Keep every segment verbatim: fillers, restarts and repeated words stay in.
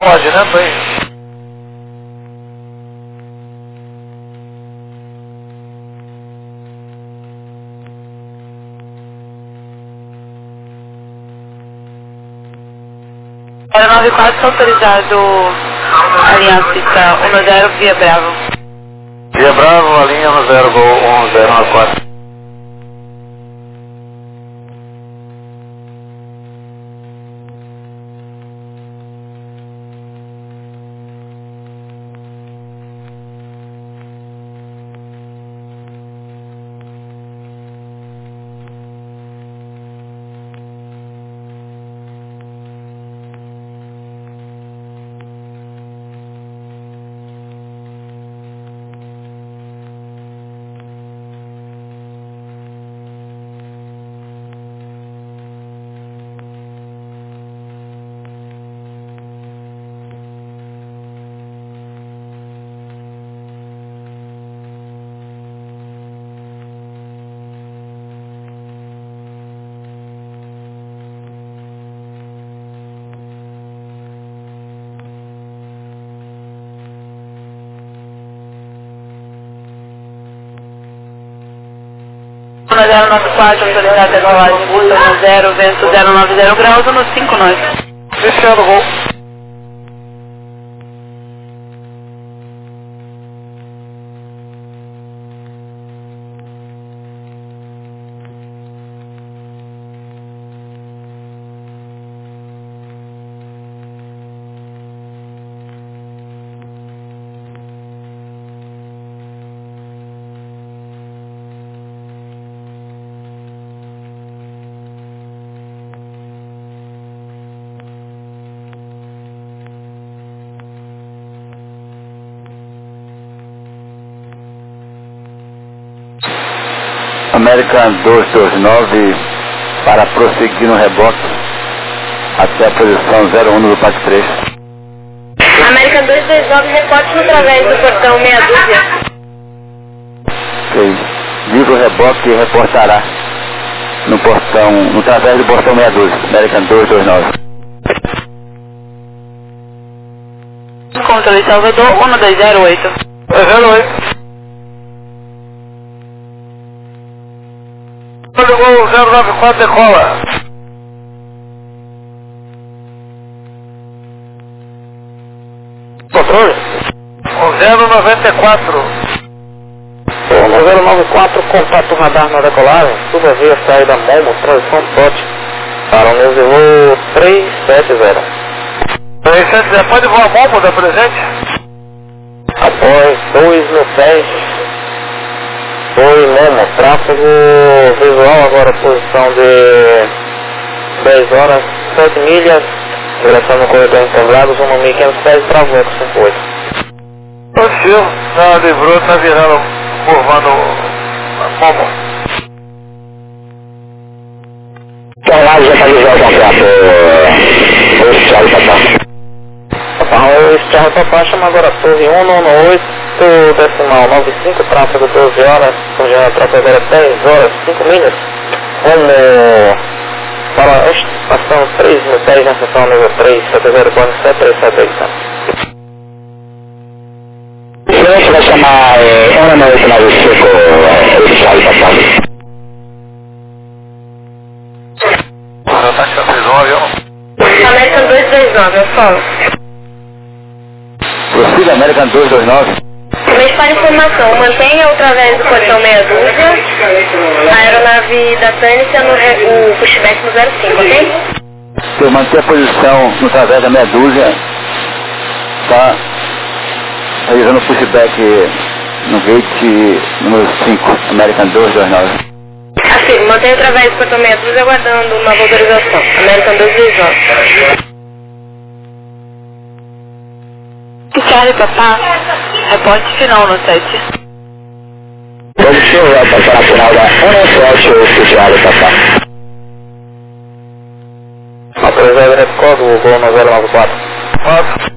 Pode, né, bem? zero nove quatro autorizado alinhado pista um zero via Bravo. Via Bravo, a linha um zero Gol um zero nove quatro. um zero nove quatro, autorizado decolagem, busta um zero, vento zero nove zero graus, no cinco nove. Fechado, Gol. American dois dois nove para prosseguir no reboque até a posição zero um do P A C três. American dois dois nove, reporte através do portão meia dúzia. Ok. Livre o reboque e reportará no portão, no através do portão meia dúzia. American dois dois nove. Controle Salvador um dois zero oito. zero oito. Gol zero nove quatro, decola. Controle? zero nove quatro. zero nove quatro, contato radar na decolagem. Suba via saída Momo, transição pote. Para o meu voo três sete zero. três sete zero, pode voar Momo da presente? Após dois mil pés. Oi, Momo, tráfego visual agora, posição de dez horas, sete milhas, direção no corredor integrado, zona mil e quinhentos pés, travou com cinco oito. O senhor, tá, livrou, tá virando, curvando Momo. Então lá já tá visual o contrato, o Thiago Papá. Papá, o Thiago Papá chama agora torre um nove oito. Decimal nove cinco, tráfego doze horas, já tráfego agora dez horas, cinco milhas, rumo para a estação três mil pés na seção nível três, sete zero quatro sete três sete oito. Você vai chamar um nove nove cinco, oficial de passado. Tá três nove, ó. American dois dois nove, eu falo. Prossiga American dois dois nove. Somente para informação, mantenha através do portão meia dúzia, a aeronave da Tânia no re... o pushback no zero cinco, ok? Se eu manter a posição no através da meia dúzia, tá realizando o pushback no gate número cinco, American dois dois nove. Assim, mantenha através do portão meia dúzia, aguardando nova autorização, American dois dois nove. Charlie Papá, reporte final no sete. Vamos chegar para passar a final da um sete oficial de Papá. Autorizado recordo, o gol no zero nove quatro. quatro.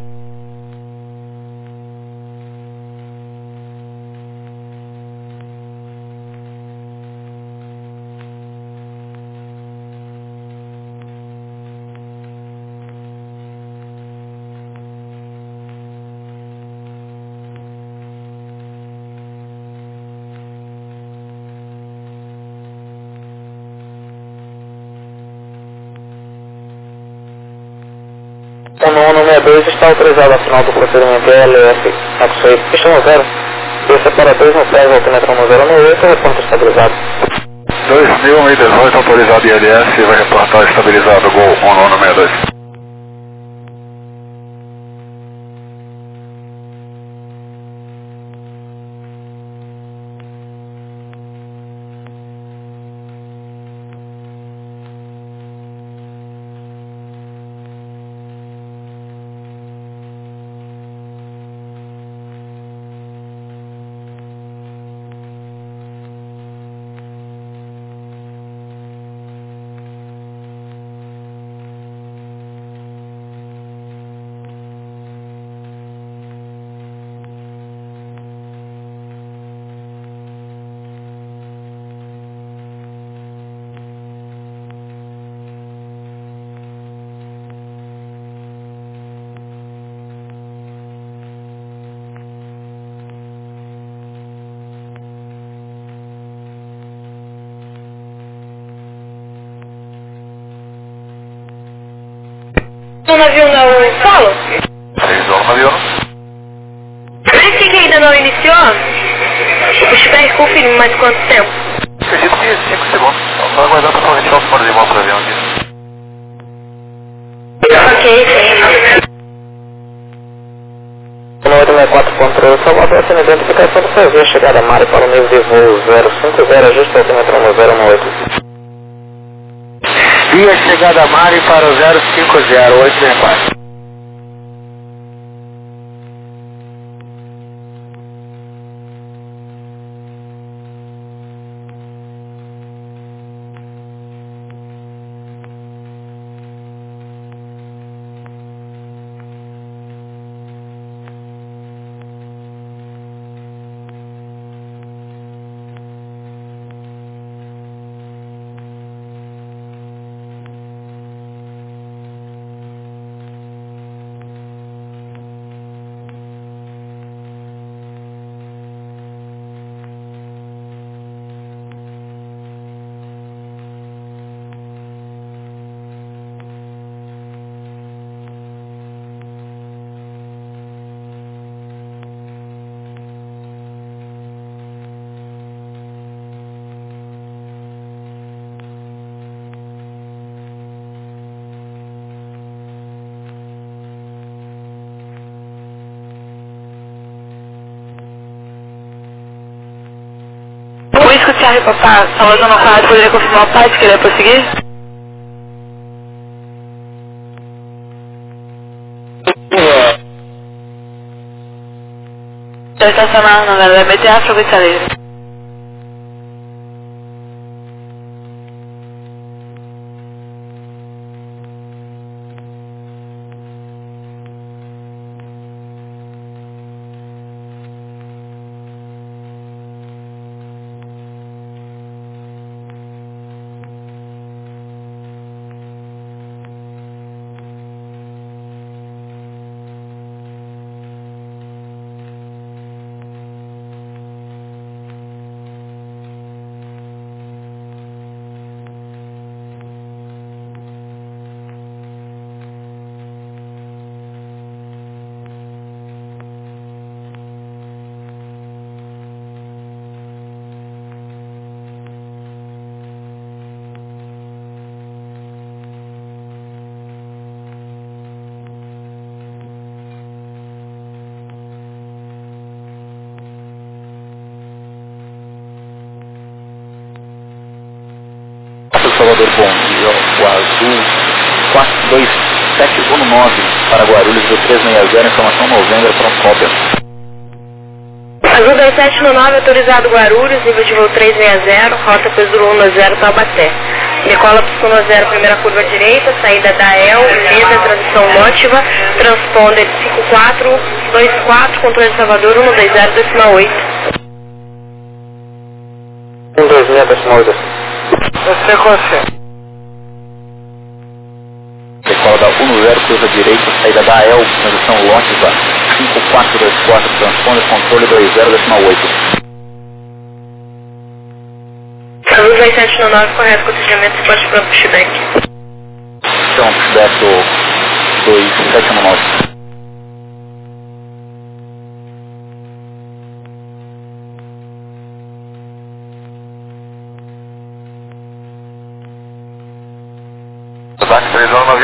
dois está autorizado a final do procedimento L F Axoid pista no zero. Desça para dois no pé, altimetro no zero no oito, reporta estabilizado. dois mil e dezoito autorizado I L S, vai reportar estabilizado, Gol um nono sessenta e dois. O navio não solo? Seis horas no navio. Por isso que ainda não iniciou? O pushback confirma mais quanto tempo? Acredito que cinco segundos. Só aguardar para corretar os fones de volta para o avião aqui. Ok, sim. No oito sessenta e quatro controle, Salvador, essa identificação do P V, chegada a Mari para o nível de voo zero cinco zero, ajuste altimetro no zero no oito. Via chegada a Mari para o zero cinco zero, oito sessenta e quatro. Por isso que o Thiago Papá, Salvador no quadro, poderia confirmar o pai de querer prosseguir? Já estacionar no galera, meter a fogo e saleiro. Salvador, bom dia, o azul quatro dois sete um nove para Guarulhos, do três seis zero, informação novembro para um cópia. Azul dois sete nove, autorizado Guarulhos, nível de voo três seis zero, rota Peso um zero Taubaté. Decola para o zero, primeira curva direita, saída da E L, Leda, transição Mótiva, transponder cinco quatro dois quatro, controle de Salvador um dois zero decimal oito. um dois zero decimal oito. Você consegue. Decola da um zero, curva direita, saída da E L, transição Mótiva, cinco quatro dois quatro, transponder, controle dois zero decimal oito. Azul dois sete nove, correto, procedimento, suporte para o pushback. Então, pushback do dois sete nove.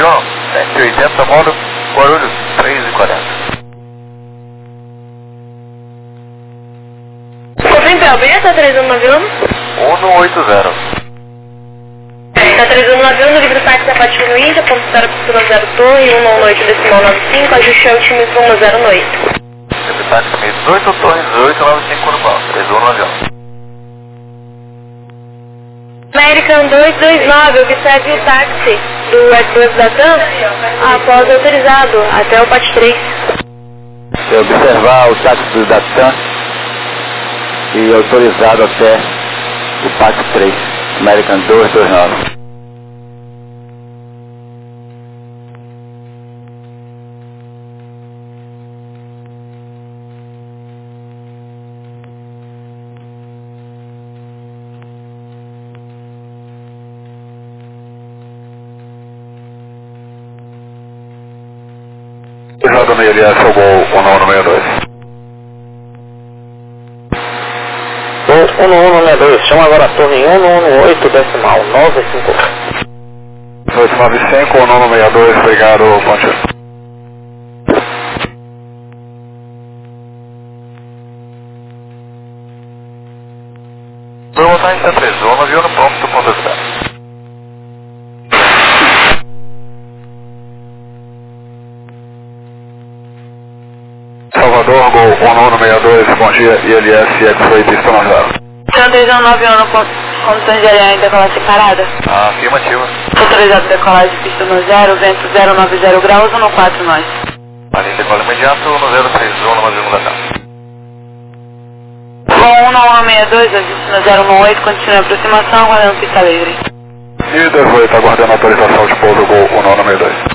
nove um, cento e oitenta, modo Guarulhos, três e quarenta. Cofim Alberta, três um nove um. um um oito zero. Tá três um nove um, no livro táxi da Pátio Luísa, ponto zero, piscina zero torre, um nove oito, decimal nove cinco, ajuste ao time um zero oito. Livro táxi meio dezoito, torre dezoito, nove cinco, Urbano, três um nove um. American dois dois nove, observe o táxi do Airbus da TAM após autorizado, até o P A T três. Se observar o táxi do da TAM e autorizado até o P A T três, American dois dois nove. Exato meio aliás, seu gol um um seis dois. Gol um um seis dois, chama agora a torre um um oito, decimal nove cinco. oito nove cinco, um um seis dois, obrigado, Ponte. Vou voltar em C três, um nove um no ponto do ponto zero. Salvador, gol um um seis dois, bom dia, I L S, X-Ray, pista na zero. três um nove um, condições de areia em decolagem separada. Ah, afirmativa. Autorizado decolagem, pista no zero, vento zero nove zero graus, um quatro nós. Ali, decola imediato, no zero três um, numa divulgação. Bom, um um seis dois, ajuste no zero um oito, continue a aproximação, aguardando pista livre. E dezoito, aguardando autorização de pouso, gol um um seis dois.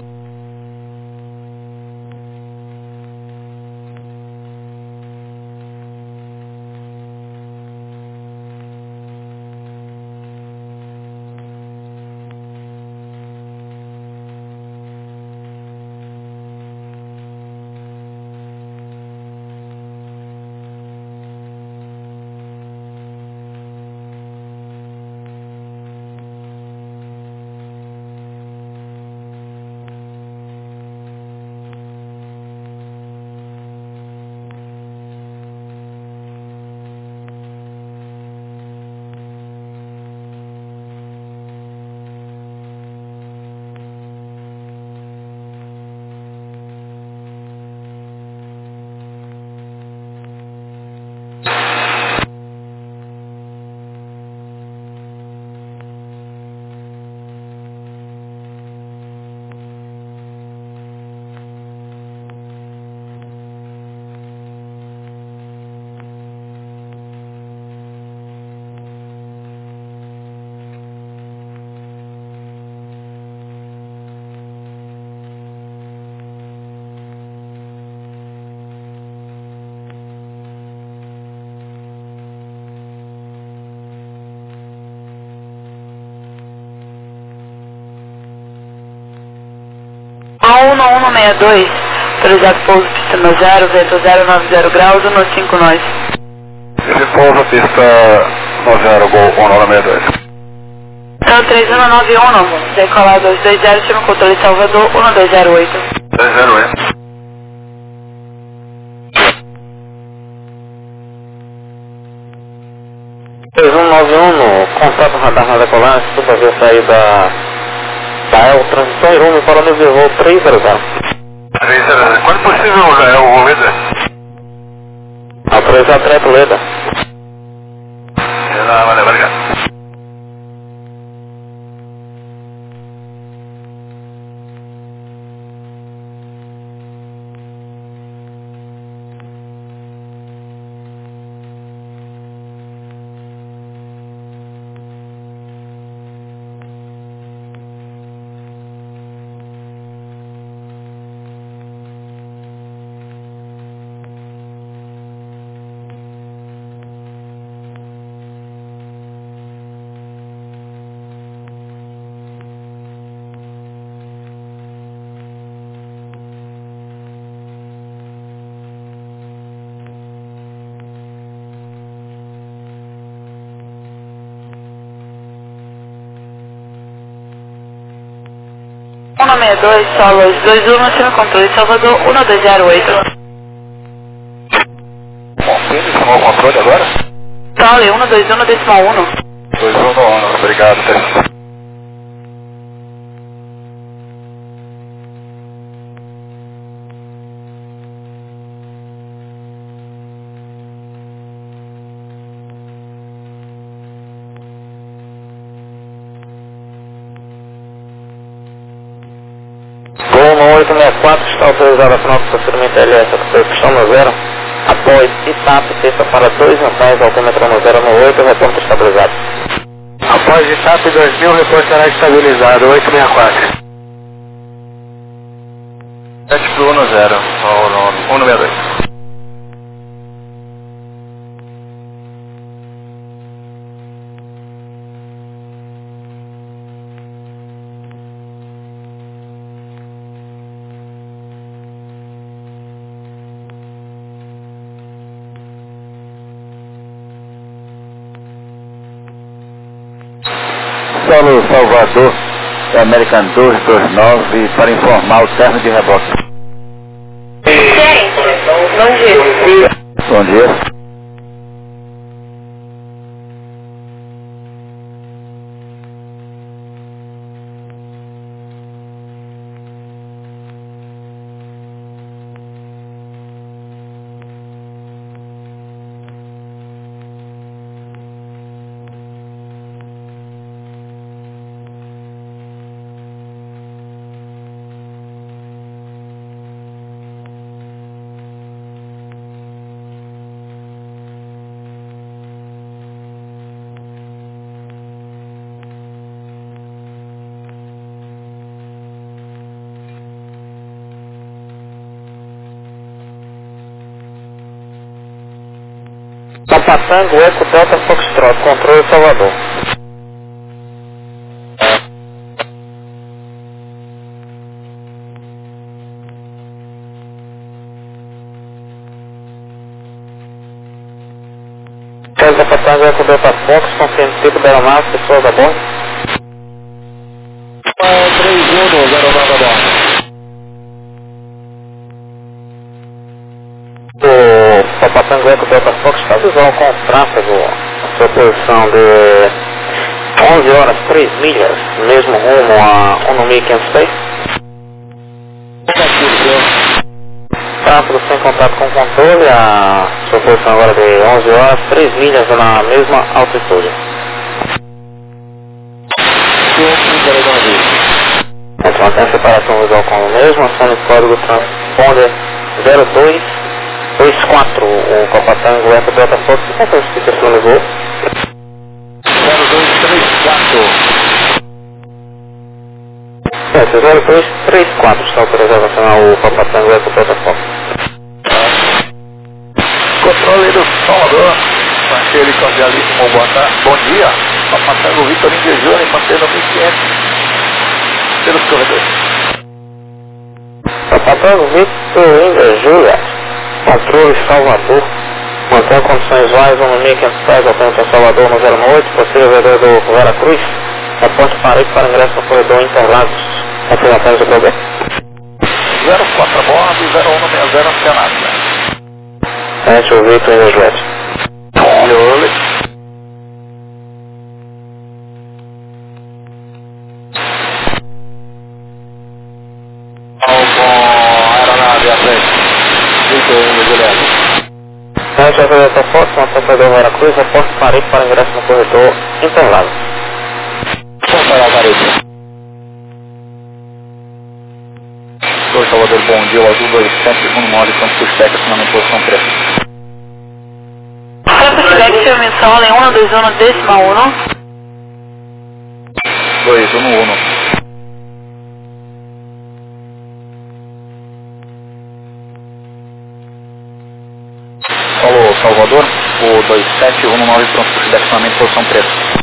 um um seis dois, autorizado pouso pista no zero, vento zero nove zero graus, um cinco nós. Esse pouso, pista no zero, gol um um seis dois. Então três um nove um, decolar dois dois zero, chama o controle Salvador, um dois zero oito. dois zero oito. três um nove um, no contato radar na decolagem, suba ver saída da E L, transição e rumo para o nível voo três zero zero. três zero zero. Quando possível, é o líder? Autorizado direto, Leda. Valeu, obrigado. um nove dois, solos dois um, cima controle Salvador, um dois zero oito. Bom, quem decimal controle agora? Tole, um dois um, decimal um. dois um no ano, obrigado, Teresa. oito seis quatro está autorizado a final do procedimento L S, pistão no zero. Após I T A P, sexta para dois atrás, altímetro no zero no oito, reponto estabilizado. Após I T A P dois mil, reponto será estabilizado, oito seis quatro. sete para o um no zero, um no seis dois. Solo Salvador, American dois dois nove, para informar o término de reboque. Gerente, bom dia. Bom dia. Papa Tango, Eco Delta Foxtrot, controle Salvador. Papa Tango, Eco Delta Fox, confirme tipo da aeronave, pessoas a bordo. três um no zero nove a bordo. O Papa Tango Eco Delta Fox está visual com o tráfego, a sua posição de onze horas, três milhas, mesmo rumo a um mil e quinhentos pés. Tráfego sem contato com o controle, a sua posição agora de onze horas, três milhas na mesma altitude. Então, mantém a separação visual com o mesmo, ação de código transponder zero dois dois quatro, o Papa Tango Eco Delta Fox, qual foi o que você levou? zero dois três quatro. É, zero dois três quatro está autorizado a acionar o Papa Tango Eco Delta Fox. Controle do Salvador, aquele cordialíssimo, boa tarde. Bom dia, Papa Tango Victor India Júnior, mantendo mil e quinhentos pelos corredores. Papa Tango Victor India Júnior, controle Salvador, mantém condições visuais um mil e quinhentos pés, alcance Salvador no zero oito, possível vereador do Vera Cruz, reponte parede para ingresso no corredor Interlagos. Confirmações do problema. zero quatro a bordo e zero um no seis zero acionado. Gente, o Victor India Júnior. Aeronave à frente. Victor India Juliano. Gente, a Delta Fox, mantém o corredor Vera Cruz, reponte parede para ingresso no corredor Interlagos. Vamos parar a parede. dois Salvador, bom dia, o azul dois sete, segundo móvel, campo Spec, acionamento posição três. Campo Spec, seu missão, em um dois um, decimal um. dois um um. Falou, Salvador, o dois sete um nove, pronto, Spec, acionamento posição três.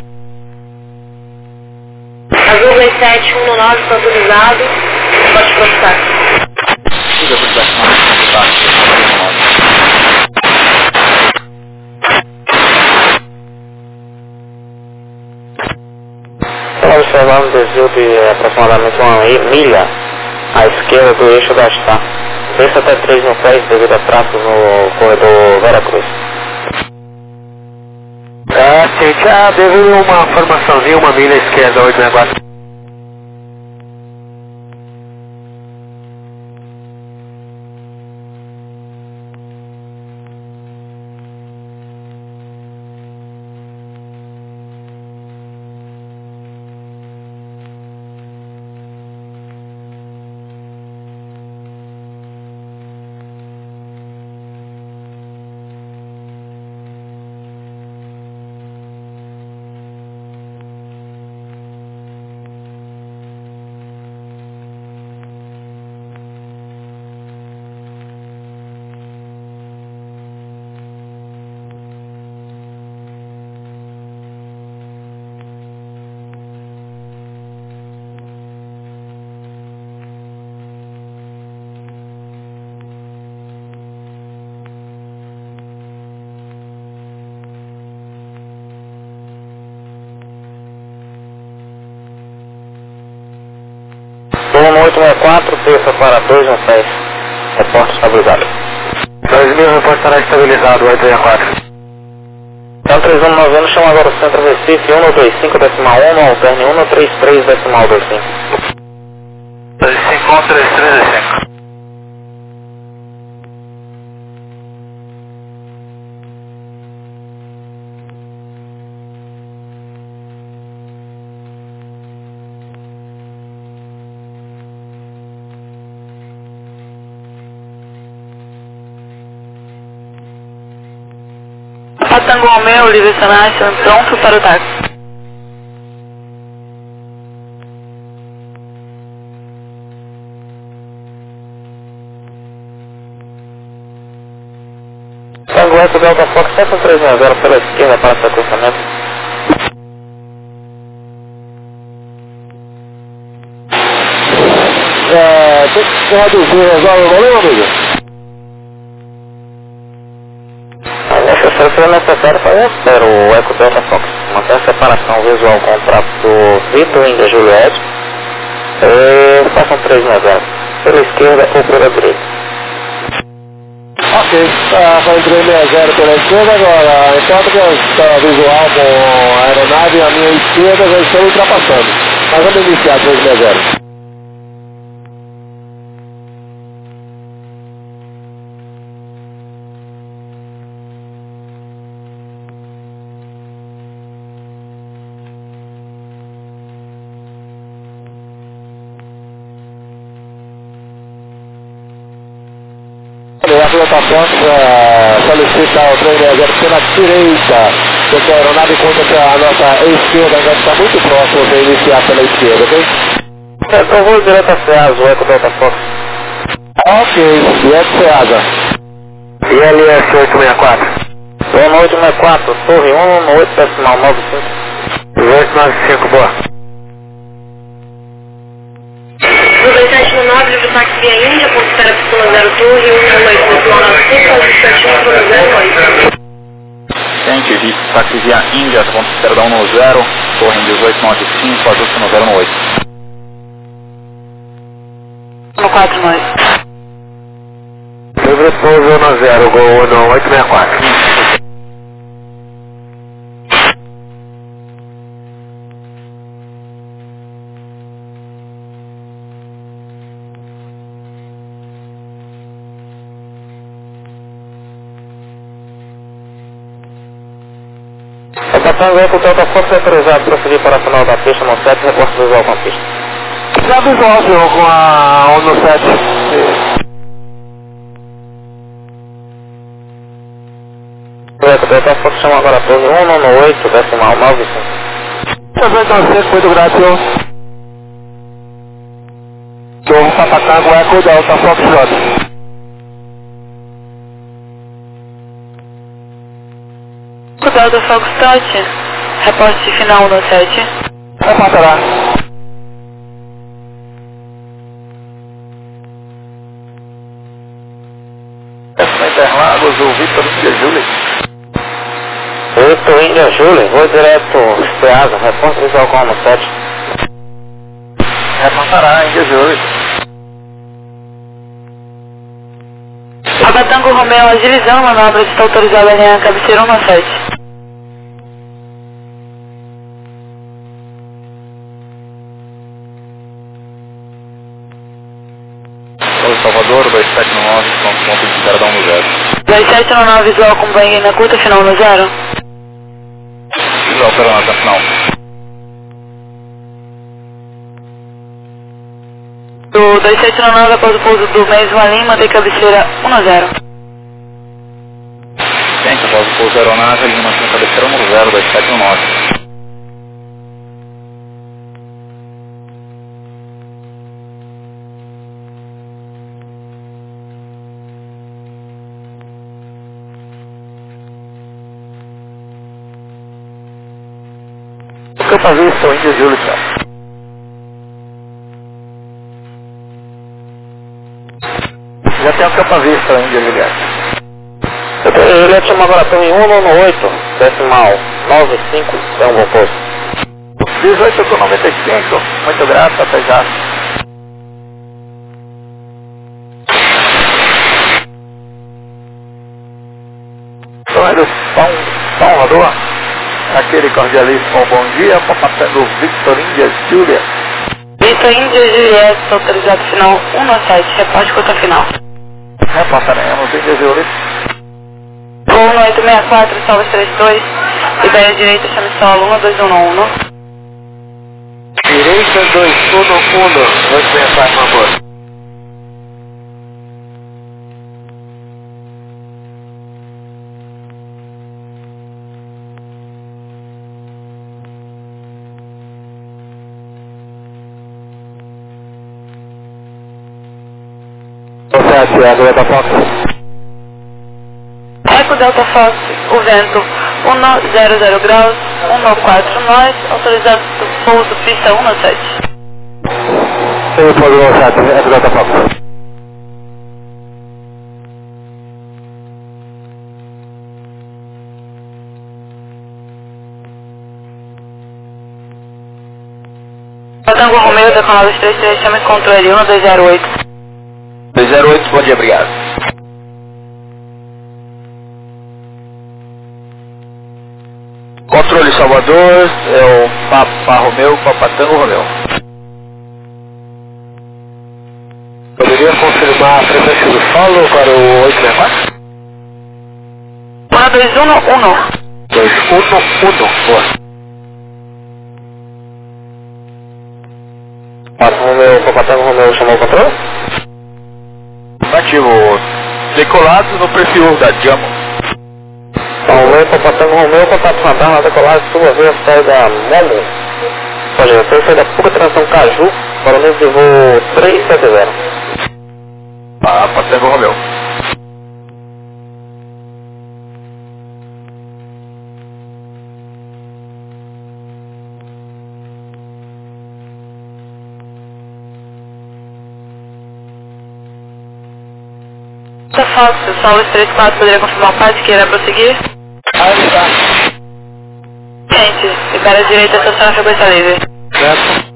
Azul dois sete um nove, está autorizado, pode processar. Siga por Spec, acionamento, tá? Salve, observar um desvio de aproximadamente uma milha à esquerda do eixo da Star. Desça até três mil pés devido a tráfego no corredor Veracruz. Ah, sim, já teve uma formaçãozinha, uma milha à esquerda, oito sessenta e quatro. Turno oito sessenta e quatro, terça para dois um seis. Reporte estabilizado. dois mil, reporte estará estabilizado, oito sessenta e quatro. Então três um nove, chama agora o centro Recife, um dois cinco decimal um, alterne um três três decimal dois cinco. dois cinco um três três cinco. Tango Romeo, Livre Sanation, pronto para o táxi. Tango Eco Delta Fox sete três zero pela esquerda para sequenciamento. É, tem que reduzir, resolve o volume, amigo? Se for necessário, fazer espero o Eco Delta Fox. Manter a separação visual com o tráfego Vitor Índia Juliette. E façam três mil zero. Pela esquerda ou pela direita. Ok, tá fazendo três sessenta zero pela esquerda agora. Enquanto que está visual com a aeronave, a minha esquerda já estou ultrapassando. Mas vamos iniciar três sessenta zero. A Delta Fox uh, solicita o três sessenta zero pela direita, porque a aeronave conta que a nossa esquerda ainda está muito próxima para iniciar pela esquerda, ok? Eu vou direto a Ceasa, o Eco Delta Fox. Ok, e é de Ceasa. E L S oito seis quatro. Turno oito sessenta e quatro, torre um no oito decimal nove cinco. oito nove cinco, boa. dois sete nove, livre táxi via Índia, ponto espera pistona zero torre, um oito decimal nove cinco, sete um zero zero oito. Gente, vi táxi via Índia, ponto espera da um no zero, torre em dezoito nove cinco, ajuste no zero no oito. um quatro nove. Livre pouso no zero, gol no oito seis quatro. Tango Eco Delta Fox é autorizado para seguir para a final da pista no sete, reporte visual com a pista. Já visual, senhor, com a um no sete. O Eco Delta Fox chama agora a torre um no oito decimal nove cinco. noventa e cinco, muito grato, senhor. Torre Papatango Eco Delta Fox J. Delta Fox Touch, reporte final no sete. Reportará. Essa Interlagos, o Vitor Índia Júlia. Vitor Índia Júlia, vou direto Ceasa, reporte visual com no sete. Repassará, Índia Júlio. Abatango Romeu, agilizando a manobra, está autorizada a linha cabeceira um sete. Salvador, dois sete nove, ponto de espera, dá um no zero. dois sete nove, visual com banho na curta, final no zero. Visual pela nota final. Do dois sete nove, após o pouso do mesmo Lima, de cabeceira um a zero. Gente, após o pouso da aeronave, Lima mantém cabeceira um a zero, dois sete nove. Campo à vista, o Índia Júlio, senhor. Já tem o campo à vista, o Índia Juliette. Juliette chama agora em um nove oito, decimal nove cinco, é um bom posto. dezoito com noventa e cinco, muito grato, até já. Então é do São Salvador. Aquele cordialíssimo bom dia, passando Victor Índia Júlia. Victor Índia Juliette, autorizado final um sete, reporte conta final. Repassaremos Índia Júlia. um oito seis quatro, salve trinta e dois, Iberia direita, chame solo um dois um um. Direita dois um um, vou pensar, por favor. sete, é Delta Fox. Eco Delta Fox, o vento um zero zero graus, um quatro nós, autorizado pouso pista um sete. Sim, pode ir sete, é Delta Fox. Batango Romeu, decolado três três três, chame controle um dois zero oito. dois zero oito, bom dia, obrigado. Controle Salvador, é o Papa Romeu, Papatango Romeu. Poderia confirmar a frequência do solo para o oito seis quatro? um dois um um. dois um um, boa. Papa Romeu, Papatango Romeu chamou o controle? Ativo, decolado no perfil da Jamo. Romeu, Papatango Romeu, contato radar na decolagem, sua vez, saída Momo. Pode ver, saída Puca, transição Caju, para o nível de voo três sete zero. Papatango Romeu. Tá fácil, solo três quatro, poderia confirmar o parte que irá prosseguir? Aí está. Gente, Iberia direita, estação na frequência livre. Certo.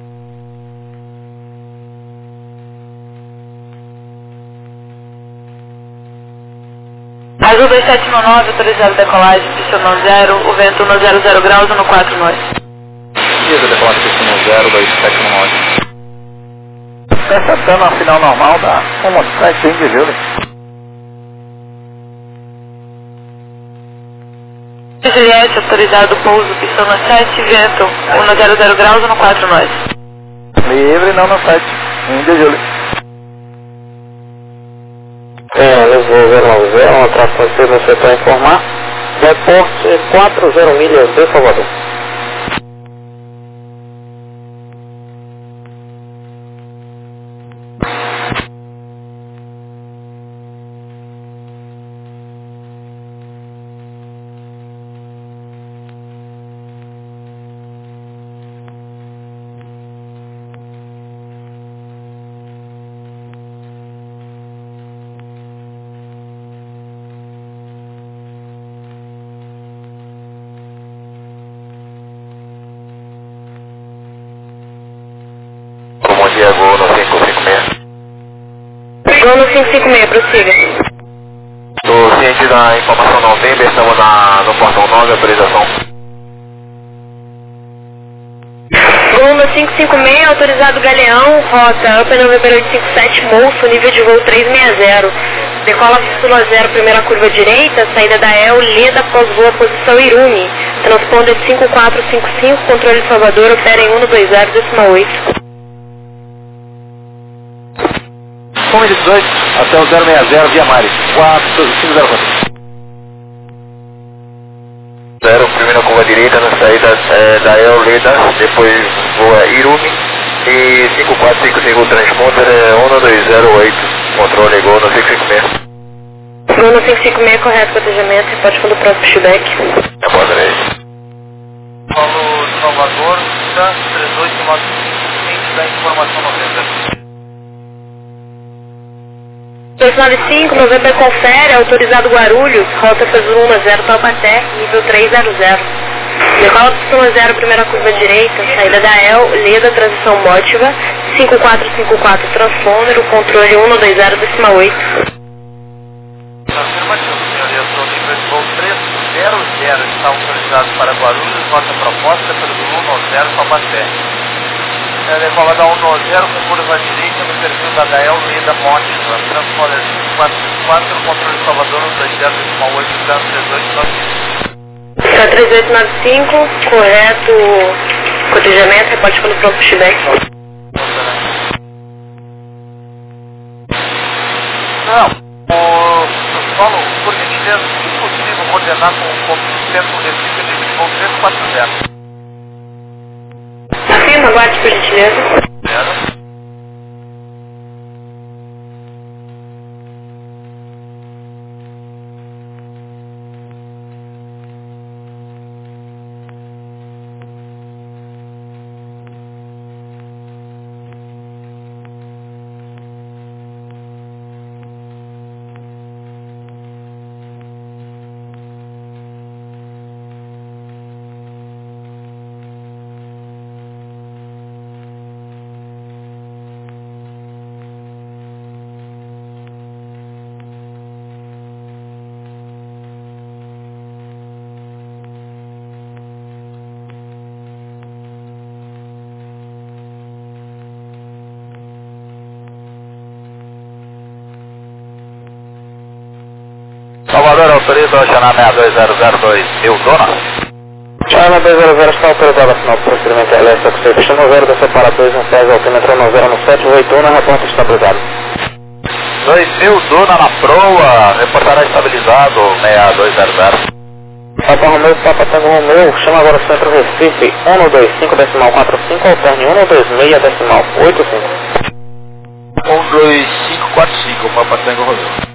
Azul dois sete nove, autorizado decolagem, pista um zero, o vento um zero zero graus, um quatro nós. Isso, decolagem pista um zero, dois sete nove. Percebendo a final normal da um sete de julho. Juliette, autorizado pouso, pista um sete, vento um zero zero graus, um quatro nós. Livre, não no site. um de julho. É, levou zero nove zero, uma atração que você para informar. Reporte quatro zero milhas de Salvador. cinco cinco seis, prossiga. Estou ciente da informação novembro, estamos na, no portão nove, autorização. Luma cinco cinco seis, autorizado Galeão, rota Upper November oito cinco sete, Moço, nível de voo três seis zero. Decola Pistula zero, primeira curva direita, saída da E L, Leda, pós-voa, posição Irumi. Transponder cinco quatro cinco cinco, controle Salvador, opera em um dois zero, decimal oito. Fome dezoito, até o zero seis zero, via Mari, quatro cinco zero quatro. zero, primeira curva direita, na saída é, da E L, Leda, depois voa Irumi. E cinco quatro cinco cinco, transponder é um dois zero oito. Controle Gol no cinco cinco seis. Gol no cinco cinco seis, correto, cotejamento, repórte quando o próximo feedback. Aguardarei. Paulo Salvador, da três oito nove cinco, da informação noventa. dois nove cinco, November confere, autorizado Guarulhos, rota Pesuluna zero, Taubaté, nível três zero zero. Decola Pistula zero, primeira curva direita, saída da E L, Leda, transição Mótiva, cinco quatro cinco quatro, transponder, o controle um dois zero, decimal oito. Afirmativo, senhor, eu sou o nível de voo três zero zero, está autorizado para Guarulhos, rota proposta pelo um zero, Taubaté. É, decola da um zero com curva direita no perfil da D A E L, Leda, Mótiva, transponder cinco quatro cinco quatro, controle Salvador, um dois zero, decimal oito, três oito nove cinco. Tá três oito nove cinco, correto, cotejamento, repórte quando pronto feedback. Não, o Paulo, por gentileza, se possível, coordenar com o centro Recife de voo três quatro zero. Afirma, aguarde por gentileza. Zero. Salvador, autoriza o Xaná seis dois zero zero dois, mil, dona? Xaná dois zero zero está autorizado a assinar o procedimento L S X C, chama zero, desceu para dois um seis, altímetro um zero um sete, oito, dona, reporta estabilizado. dois mil, dona na proa, reportará estabilizado, seis dois zero zero. Papa Romeu, Papa Tango Romeu, chama agora o centro Recife, um dois cinco, decimal quatro cinco, alterne um dois seis, decimal oito cinco. um dois cinco quatro cinco, Papa Tango Romeu.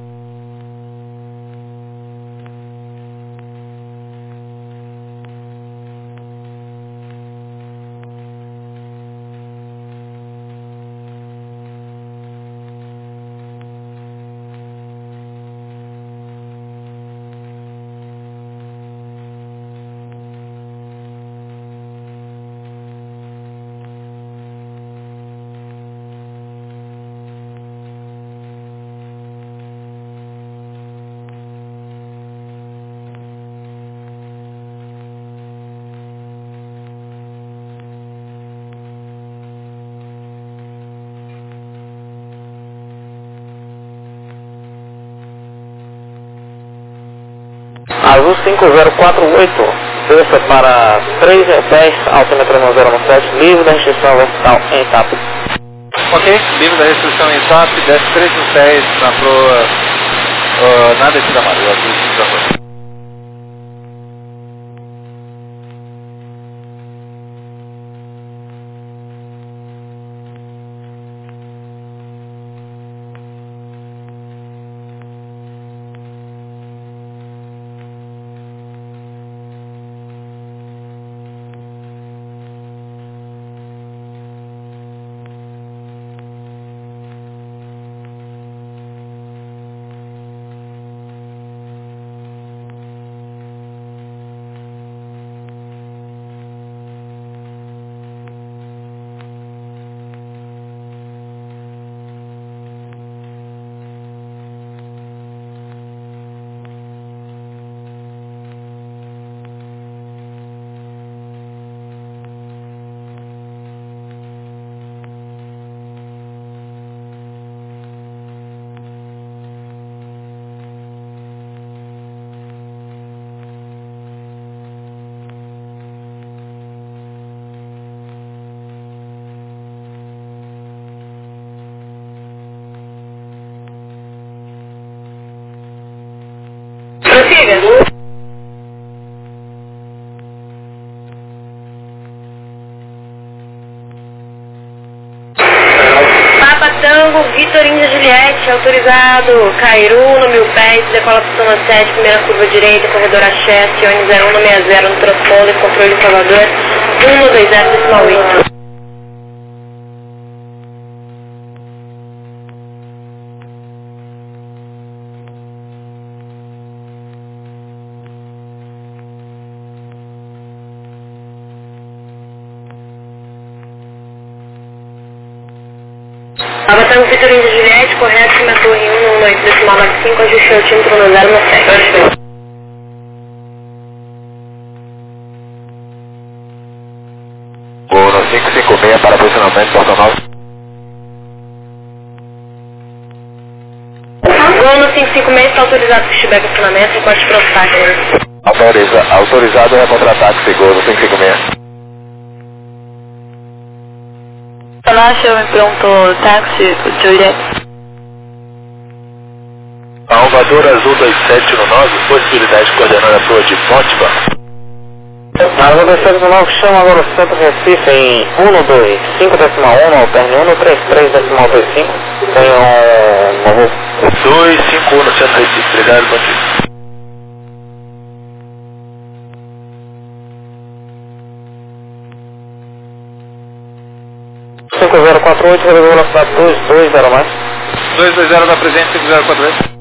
Azul cinco zero quatro oito, desça para três dez, altímetro um zero um sete, livre da restrição vertical em TAP. Ok, livre da restrição em TAP, desce três dez na proa, uh, na descida amarela, Azul cinco zero quatro. Obrigado. Papa Tango, Vitor Índia Juliette, autorizado, Cairu, no mil pés, decola para zona sete, primeira curva direita, corredor Axé, Cione zero um seis zero no transponder, controle de Salvador, um dois zero decimal oito. Abatando Vitor Índia Juliette, correto, cima torre um, um dois decimal nove cinco, ajuste altímetro no zero no sete. Gol cinco cinco seis para posicionamento, porta nove. Gol no cinco cinco seis, está autorizado para feedback acionamento, recorte para obstáculo. Autoriza, autorizado é contra-ataque, seguro, cinco cinco seis. Show pronto, táxi, Juliette. Salvador Azul dois sete um nove, possibilidade de coordenar a sua de Mótiva. Azul dois sete um nove, chama agora o centro Recife em um dois cinco decimal um, alterne um três três decimal dois cinco. Tem um... dois cinco um no centro Recife, obrigado, bom dia. cinco zero quatro oito, velocidade dois dois zero mais. dois dois zero na presente, cinco zero quatro oito.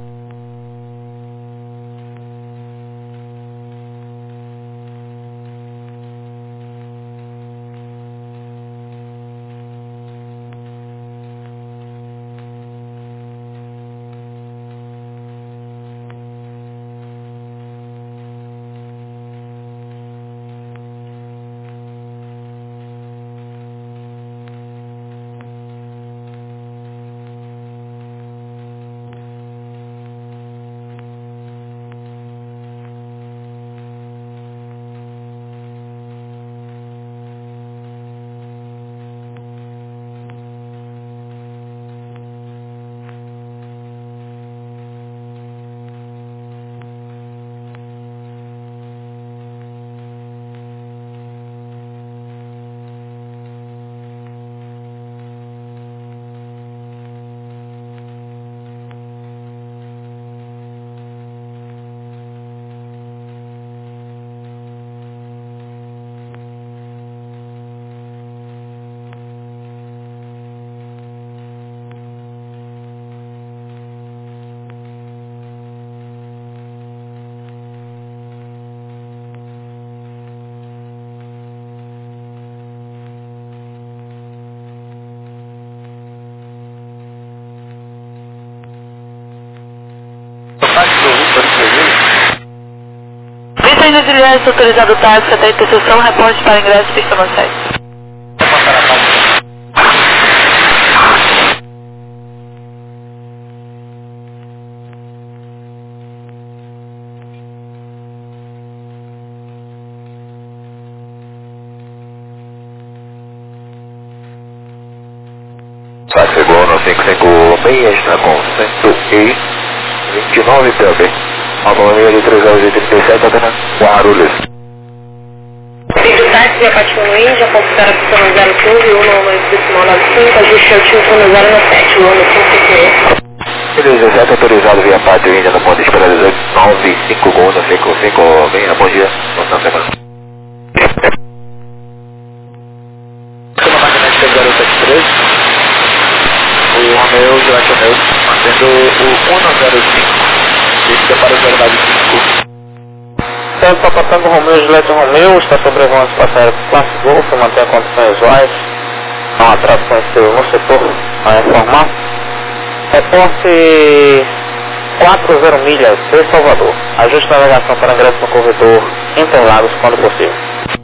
Vitor Índia Juliette, autorizado o táxi até a interseção, reporte para ingresso pista no sete. Táxi Gol no cinco cinco seis, está com cento e vinte e nove P B. Autonomia de três horas e trinta e sete, até Guarulhos. Vídeo táxi, Apache no Índia, computadora pista no zero clube, um nove decimal nove cinco, ajuste altímetro no zero no sete, Luana cinco cinco seis. dezessete autorizado via Pátio Índia no ponto de espera dezoito nove cinco Gol no cinco cinco seis, bom dia, boa semana. Uma magnética zero sete três, o Romeu Juliette Romeu, mantendo o um zero cinco, fica para o zero nove cinco. Centro Papatango Romeu, Juliette Romeu, está sobrevoando espaço aéreo classe Golf, mantém condições usuais, não há trações no setor a informar. Reporte quatro zero milhas de Salvador, ajuste a navegação para ingresso no corredor Interlagos quando possível.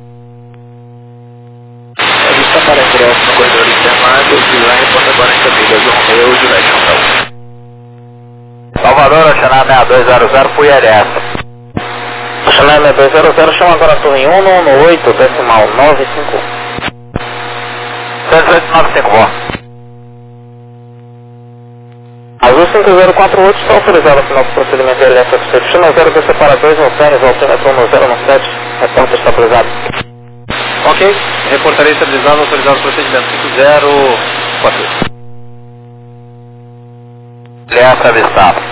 Está para ingresso no corredor Interlagos e lá em Ponta quarenta milhas do Romeu, Juliette Romeu. Salvador, Oxaná seis dois zero zero, fui essa. Oxaná seis dois zero zero, chama agora a torre um um oito, decimal nove cinco. cento e oito nove cinco, bom. Azul cinco zero quatro oito está autorizado a final do procedimento L F F C. Chama zero B separadores, alternos, altímetro no zero um sete, repórter estabilizado. Ok, reportaria estabilizado, autorizado o procedimento cinco zero quatro oito. L F avistado.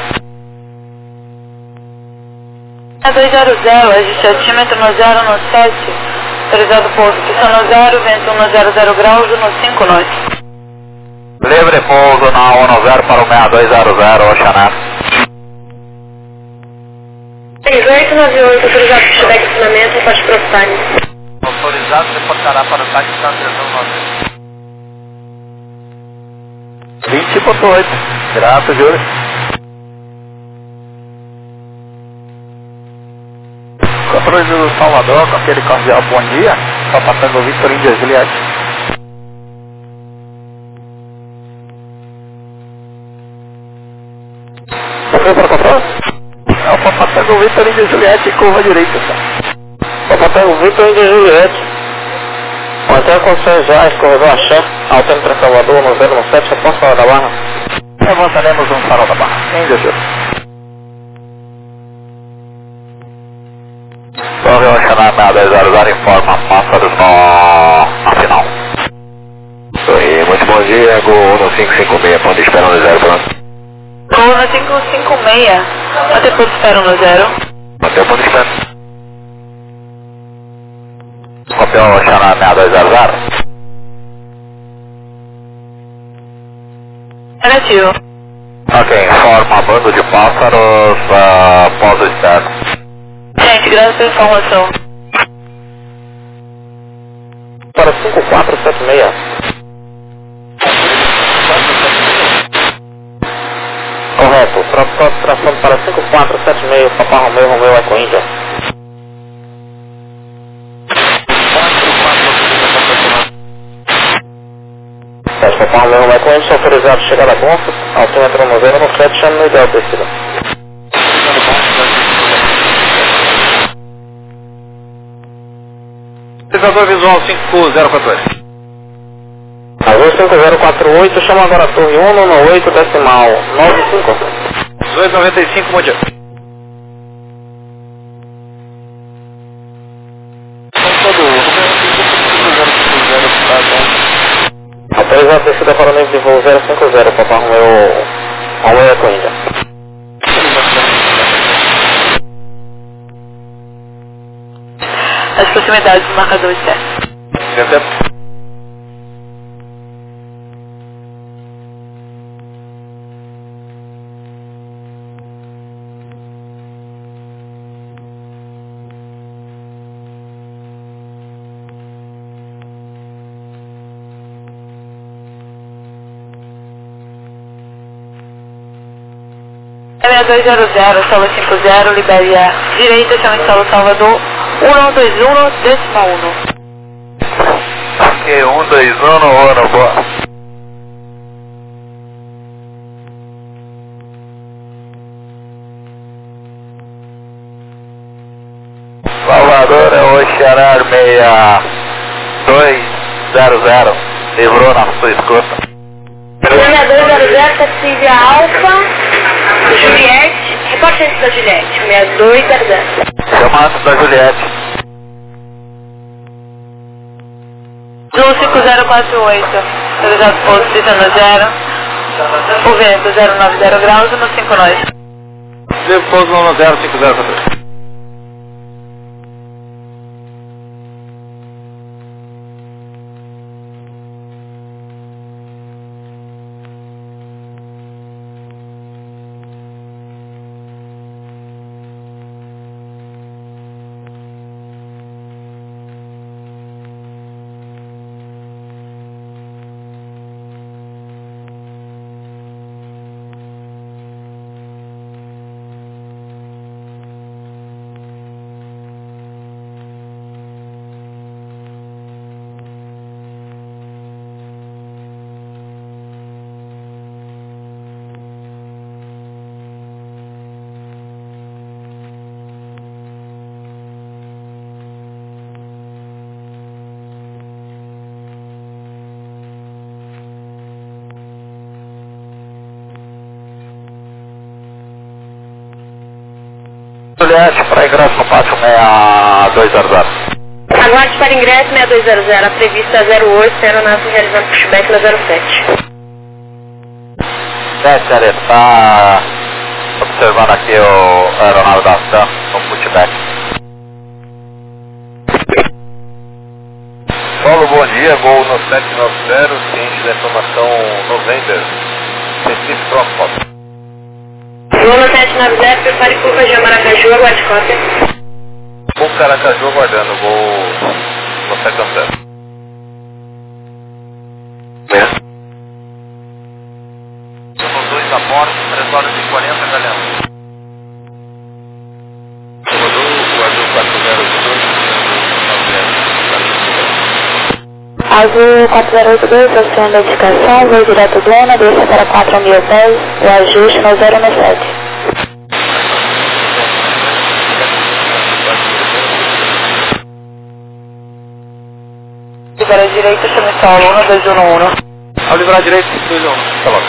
dois zero zero, ajuste altímetro no zero um sete, autorizado pouso, pista no zero, vento no zero zero graus, no cinco nove. Livre pouso na um zero para o seis dois zero zero, Oceanar. seis oito nove oito, autorizado para chegar de ensinamento, repórter para o time. Autorizado, reportará para o táxi que está atrasando nove. vinte ponto oito. Graças, Júlio. Controle do Salvador, com aquele cordial bom dia. Papa Tango Victor Índia Juliette. Você para controle? É o Papa Tango Victor Índia Juliette, curva direita, tá? Papa Tango Victor Índia Juliette. Mantém condições já, escorredor Axé, altômetro para Salvador no zero um sete, repórter fora da barra. Avançaremos um farol da barra. Índia Juliette. Torre Oceanar seis dois zero zero, informa pássaros no... na final. Oi, muito bom dia, Gol um cinco cinco seis, ponto de espera no zero, pronto. Gol no cinco cinco seis, até ponto de espera no zero. Até ponto de espera. Copiou Oceanar seis dois zero zero. Negativo. Ok, informa bando de pássaros, uh, pós externo. Gente, graças pela informação. Para cinco quatro sete seis. Correto, tração para cinco quatro sete seis, Papa Romeu, Romeu Eco Índia. sete Papa Romeu, Romeu Eco Índia, autorizado chegada a Gonças, altímetro no zero um sete, chama no ideal descida. Utilizador visual cinco zero quatro oito. Azul cinco zero quatro oito, chama agora a torre um no oito decimal nove cinco. dezoito noventa e cinco, bom dia. Autorizado descida para o nível de voo zero cinco zero, Papa Romeu, Romeu Eco Índia. As proximidades do marcador externo. Certo? seis dois zero zero, solo cinco zero, libere a direita, chama em solo Salvador, um dois um, decimal um. Ok, um dois um no ano, boa. Salvador é Oceanar seis dois zero zero, livrou na sua escuta. seis dois zero zero, taxívia Alfa, Juliette, repórter da Juliette, seis dois zero zero. Chama antes da Juliette. Azul cinco zero quatro oito, autorizado posto, pista no zero, o vento zero nove zero graus, no cinco nove. Livre pouso no zero cinco zero quatro oito. Juliette, para ingresso no pátio seis dois zero zero. Aguarde para ingresso seis dois zero zero, a prevista zero oito, aeronave realizando pushback na zero sete. sete, Ares, está observando aqui o aeronave da TAM no pushback. Paulo, bom dia, voo no sete nove zero, ciente da informação November, Recife Próximo. Voo no sete nove zero, prepare curva de Maracaju, aguarde cópia. Curva Aracaju aguardando, voo no sete nove zero. Mesmo. Somos dois a bordo, três horas e quarenta, Galhão. Comandou o Azul quatro zero oito dois. Azul quatro zero oito dois, oceano da indicação, voo direto do Lona, desce para quatro mil pés, o ajuste no zero um sete. Livrar a direita, chama a Luna dois um um. Ao livrar a direita, dois um um. Tá bom.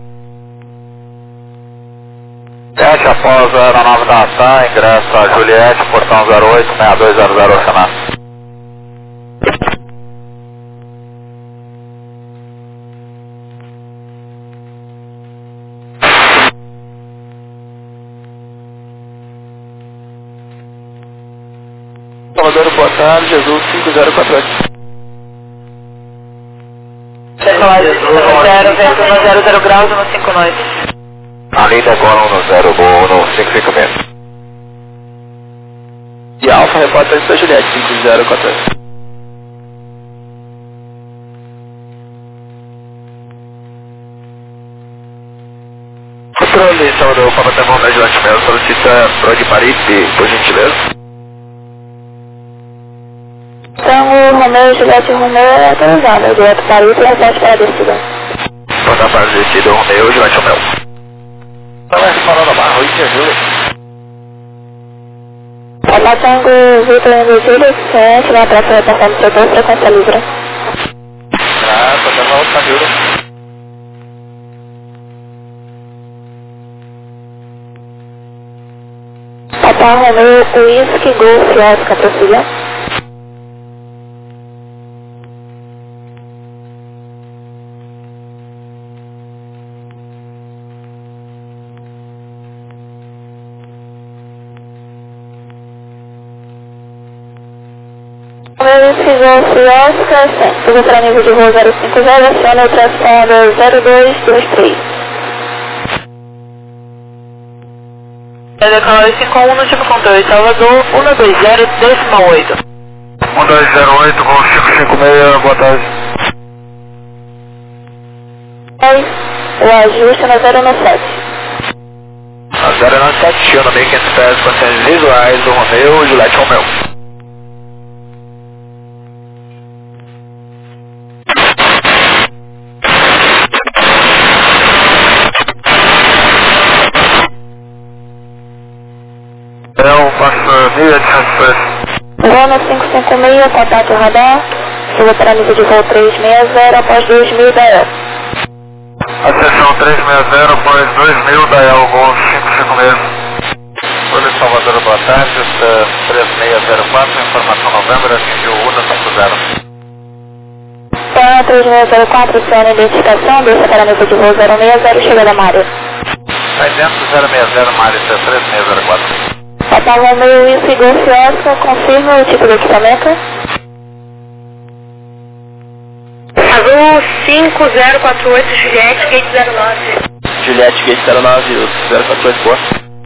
sete após a aeronave da TAM, ingresso a Juliette, portão zero oito, seis dois zero zero, Oceanário. Salvador, boa tarde, Azul cinco zero quatro oito. zero, vento zero zero graus, no cinco nove. Ali decola um no zero, voo no cinco cinco meio. E Alfa, repórter para Juliette cinco zero quatro oito. Controle, Salvador, Papa Temão da Juliette Melo, solicita Pro de Paris, por gentileza. Tango, Romeu, Juliette Romeu é autorizado, direto Paris e repete para a descida. Porta para a descida, Romeu, Juliette Romeu. Estava falando a barra, oito de julho. Papa Tango, Vitor Induzílio, ciente, na próxima repassão do setor, frequência livre. Ah, tô dando uma outra juro. Papa Romeu, Whisky, Golf, Oscar, prossiga. Oscar, subiu para nível de voo zero cinco zero, aciona o transponder zero dois dois três. Decolar cinco um no tipo controle, Salvador, um dois zero, decimal oito. um dois zero oito, voo cinco cinco seis, boa tarde. O ajuste na zero um sete. A zero um sete, chama meio quinhentos pés, condições visuais do Romeu, Juliette Romeu. Zona cinco cinco seis, contato radar, suba para nível de voo trezentos e sessenta após dois mil da E L. Atenção trezentos e sessenta após dois mil da E L, voo cinco cinco seis. Folha de Salvador, boa tarde, três seis zero quatro, informação November, atingiu o U N A cinco zero. Tá, três seis zero quatro, cena identificação, desça para nível de voo zero seis zero, chega da Mário. Vai dentro zero seis zero, Mário, três seis zero quatro. Papa Romeu e Golf Oscar, confirma o tipo de equipamento. Azul cinco zero quatro oito, Juliette, gate zero nove. Juliette, gate zero nove, zero quatro oito, boa.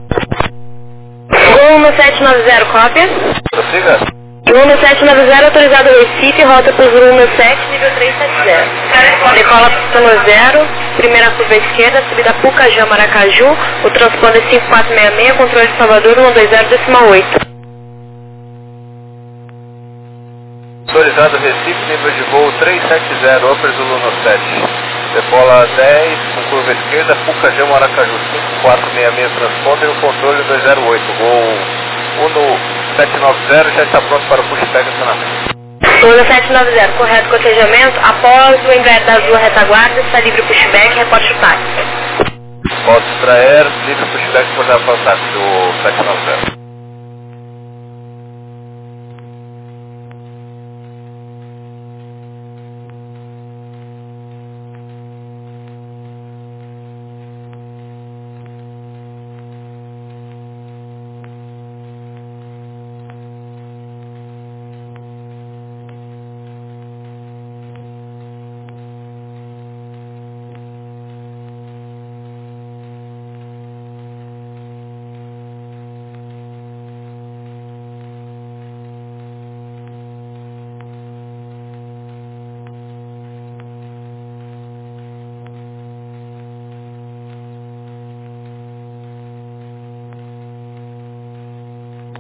Gol no sete nove zero, cópia. Prossiga. Gol no sete nove zero, autorizado Recife, rota para o Zulu no sete, nível trezentos e setenta. Decola pista no zero, primeira curva esquerda, subida Pucajá, Maracaju, o transponder cinco quatro seis seis, controle de Salvador um dois zero, decimal oito. Autorizado Recife, nível de voo trezentos e setenta, Upper Zulu no sete. Decola dez, com curva esquerda, Pucajá, Maracaju, cinco quatro seis seis, transponder, o controle dois zero oito, voo Uno sete nove zero, já está pronto para o pushback acionamento. Uno sete nove zero, correto cotejamento, após o inverno da azul retaguarda, está livre pushback, reporte o táxi. Pode extrair, livre pushback por dar para o táxi do sete nove zero.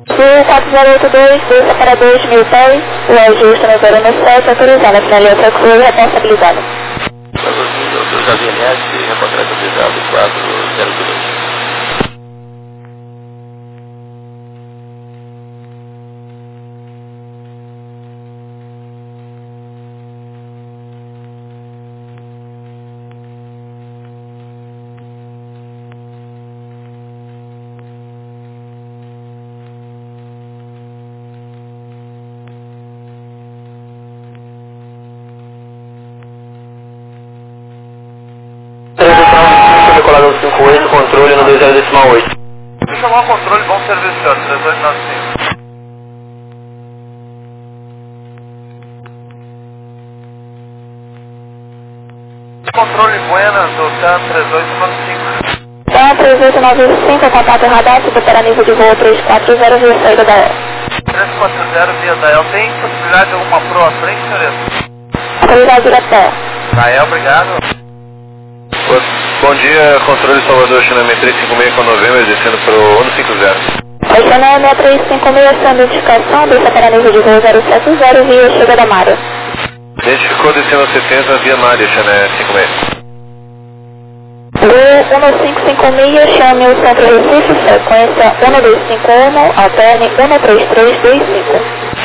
Sul quatro zero oito dois, desça para dois mil pés, o ajuste no zero um sete, autorizado, finalização cruz, responsabilizado. Doutor Gabinete, responsabilizado quatro zero dois. Decolador cinco oito, controle no dois zero decimal oito. Deixa eu chamar o controle, bom serviço, senhor, três oito nove cinco. Controle Buena, do TAM três oito nove cinco. TAM três oito nove cinco, contato radar, supera nível de voo três quatro zero, via saída da E L. três quatro zero via da E L. Tem possibilidade de alguma proa à frente, senhorita? Autorizado direto. Da E L, obrigado. Bom dia, controle Salvador, China M três cinco seis com novembro, descendo para o um cinco zero. China M três cinco seis, sendo identificação, desça para nível de voo zero sete zero, via chega da Mária. Identificou descendo setenta via Mária, China cinco seis. Voo um cinco cinco seis, chame o centro Recife, frequência um dois cinco um, alterne um três três dois cinco.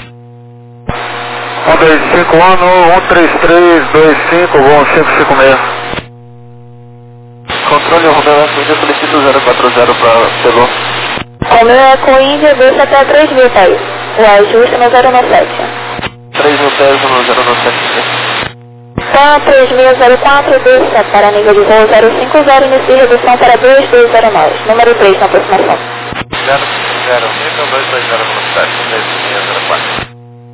um dois cinco um, um três três dois cinco, voo cinco cinco seis. Controle Romeu Eco Índia, solicito zero quatro zero para Celô. Romeu Eco Índia, desça até três mil pés. O ajuste no zero um sete. três mil pés no zero um sete. TAM três mil quatro, desça para nível de voo zero cinco zero, inicie redução para dois dois zero nove. Número três na aproximação. zero zero, nível dois dois zero velocidade, três mil zero quatro.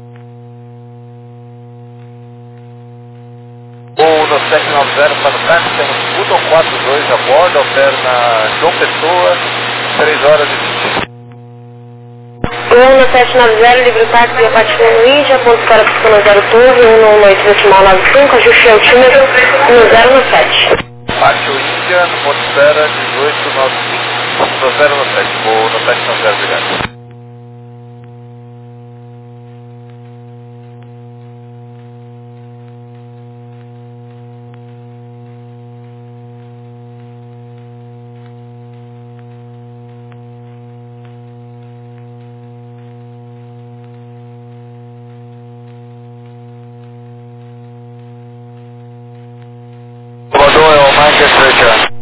Voo no sete nove zero para o táxi, temos Button quatro dois a bordo, opera na João Pessoa, três horas e vinte. um no sete nove zero, livre táxi via Patinho Índia, ponto para Piscina zero Torre, um no oito decimal nove cinco, ajuste altímetro no zero um sete. Pátio Índia, no ponto espera dezoito nove cinco, no zero um sete, voo no sete nove zero, obrigado. Salvador é o Manchester já.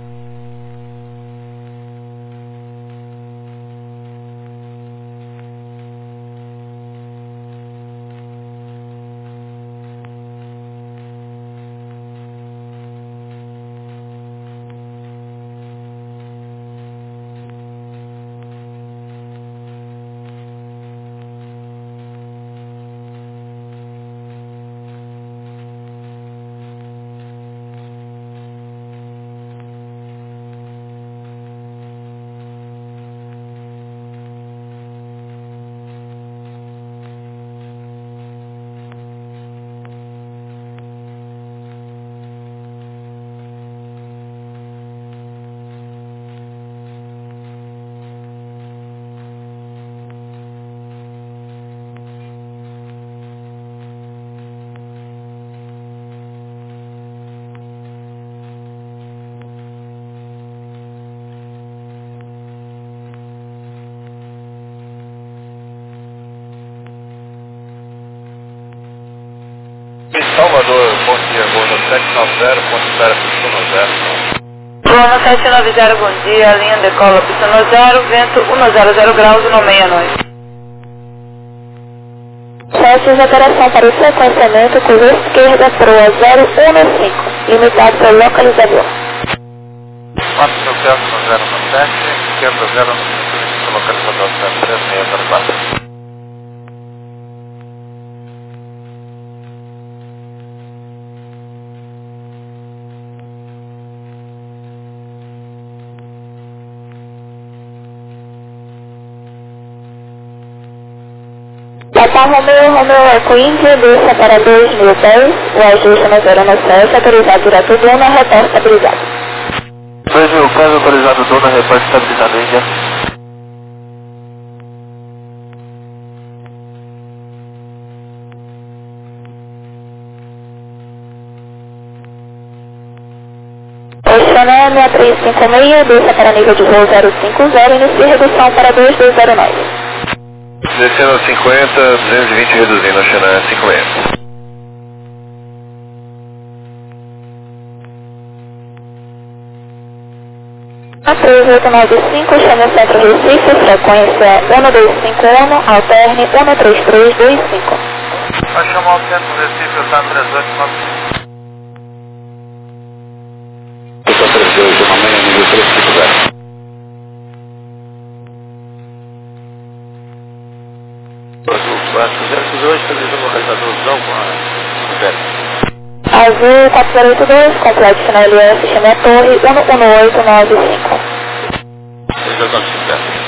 Salvador, bom dia, voo no sete nove zero, ponto espera Piscina zero. Voo no sete nove zero, bom dia, linha decola Piscina zero, vento cento zero graus no meia-noite. Testes de operação para o sequenciamento, curva esquerda, proa zero um cinco, limitado pelo localizador. quatro mil pés no zero um sete, esquerda zero um cinco, localizador três seis zero quatro. Tata Romeu, Romeu Eco Índia, desça para dois mil pés, o ajuste no zero um sete, autorizado direto Dona, repórter estabilizado. dois mil pés, autorizado Dona, repórter estabilizado Índia. Xané seis três cinco seis, desça para nível de voo zero cinco zero, inicie redução para dois dois zero nove. Descendo cinquenta, duzentos e vinte, reduzindo, Xané cinco seis. três oito nove cinco, Xané Centro Recife, frequência um dois cinco um, alterne um três três dois cinco. Vai chamar o Centro Recife, eu tá três oito nove cinco. Está três dois, eu amanhã, nível três cinco zero. quatro zero dois, fazendo o localizadorzão com a zero. Azul quatro zero oito dois, complexo na L S, chame a torre um um oito nove cinco. três dois nove cinco zero.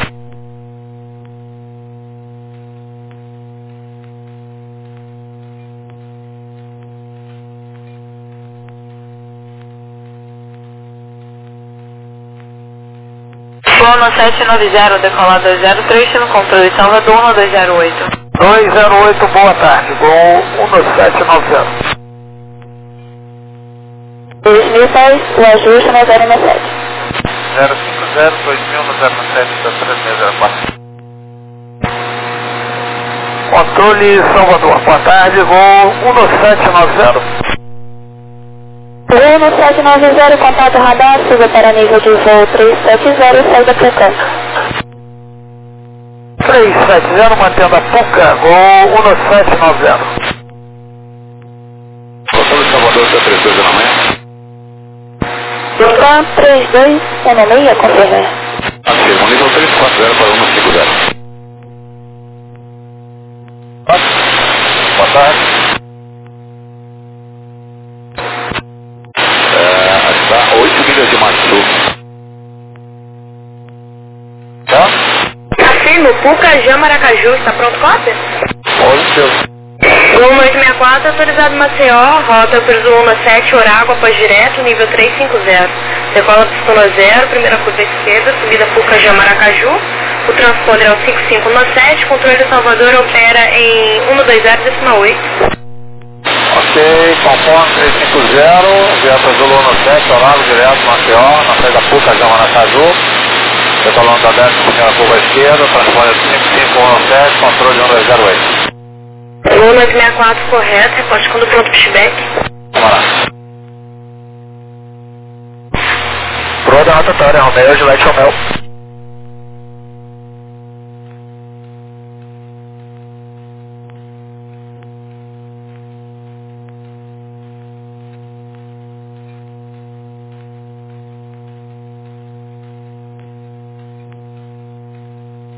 Sono sete nove zero, decolar dois zero três, no controle Salvador, dois zero oito. dois zero oito, boa tarde, gol um sete nove zero. dois mil dez, o ajuste no zero um sete. zero cinco zero, dois mil no zero sete da três seis zero quatro. Controle Salvador, boa tarde, gol um sete nove zero. um sete nove zero, contato radar, suba para nível de voo três sete zero, saída frequência. três sete zero, mantendo a Puca, gol um sete nove zero. Controle Salvador, está três dois da manhã. Tá três dois um seis, confirma. Afirmo, nível três quatro zero para um cinco zero. Boa tarde. É, está oito milhas de Matsu. Tá? Afirmo, Puca, Jam, Maracaju, está pronto, cópia? Olha o seu. um oito seis quatro, autorizado Maceió, rota Perzolona sete, Orágua, após direto, nível três cinco zero. Decola pistona zero, primeira curva esquerda, subida Puca, Jam, Maracaju. O transponder é o cinco cinco sete, controle de Salvador opera em um dois zero, decimal oito. Ok, conforme três cinco zero, via Perzolona sete, Orágua, direto, Maceió, na saída Puca, Jam, Maracaju. Decolando da décima, primeira curva esquerda, transponder cinco cinco um sete, controle um dois zero oito. um oito seis quatro, correto, reporte quando pronto, pushback. Vamos lá. Proa da rotatória, Romeo, Juliette, Romeo.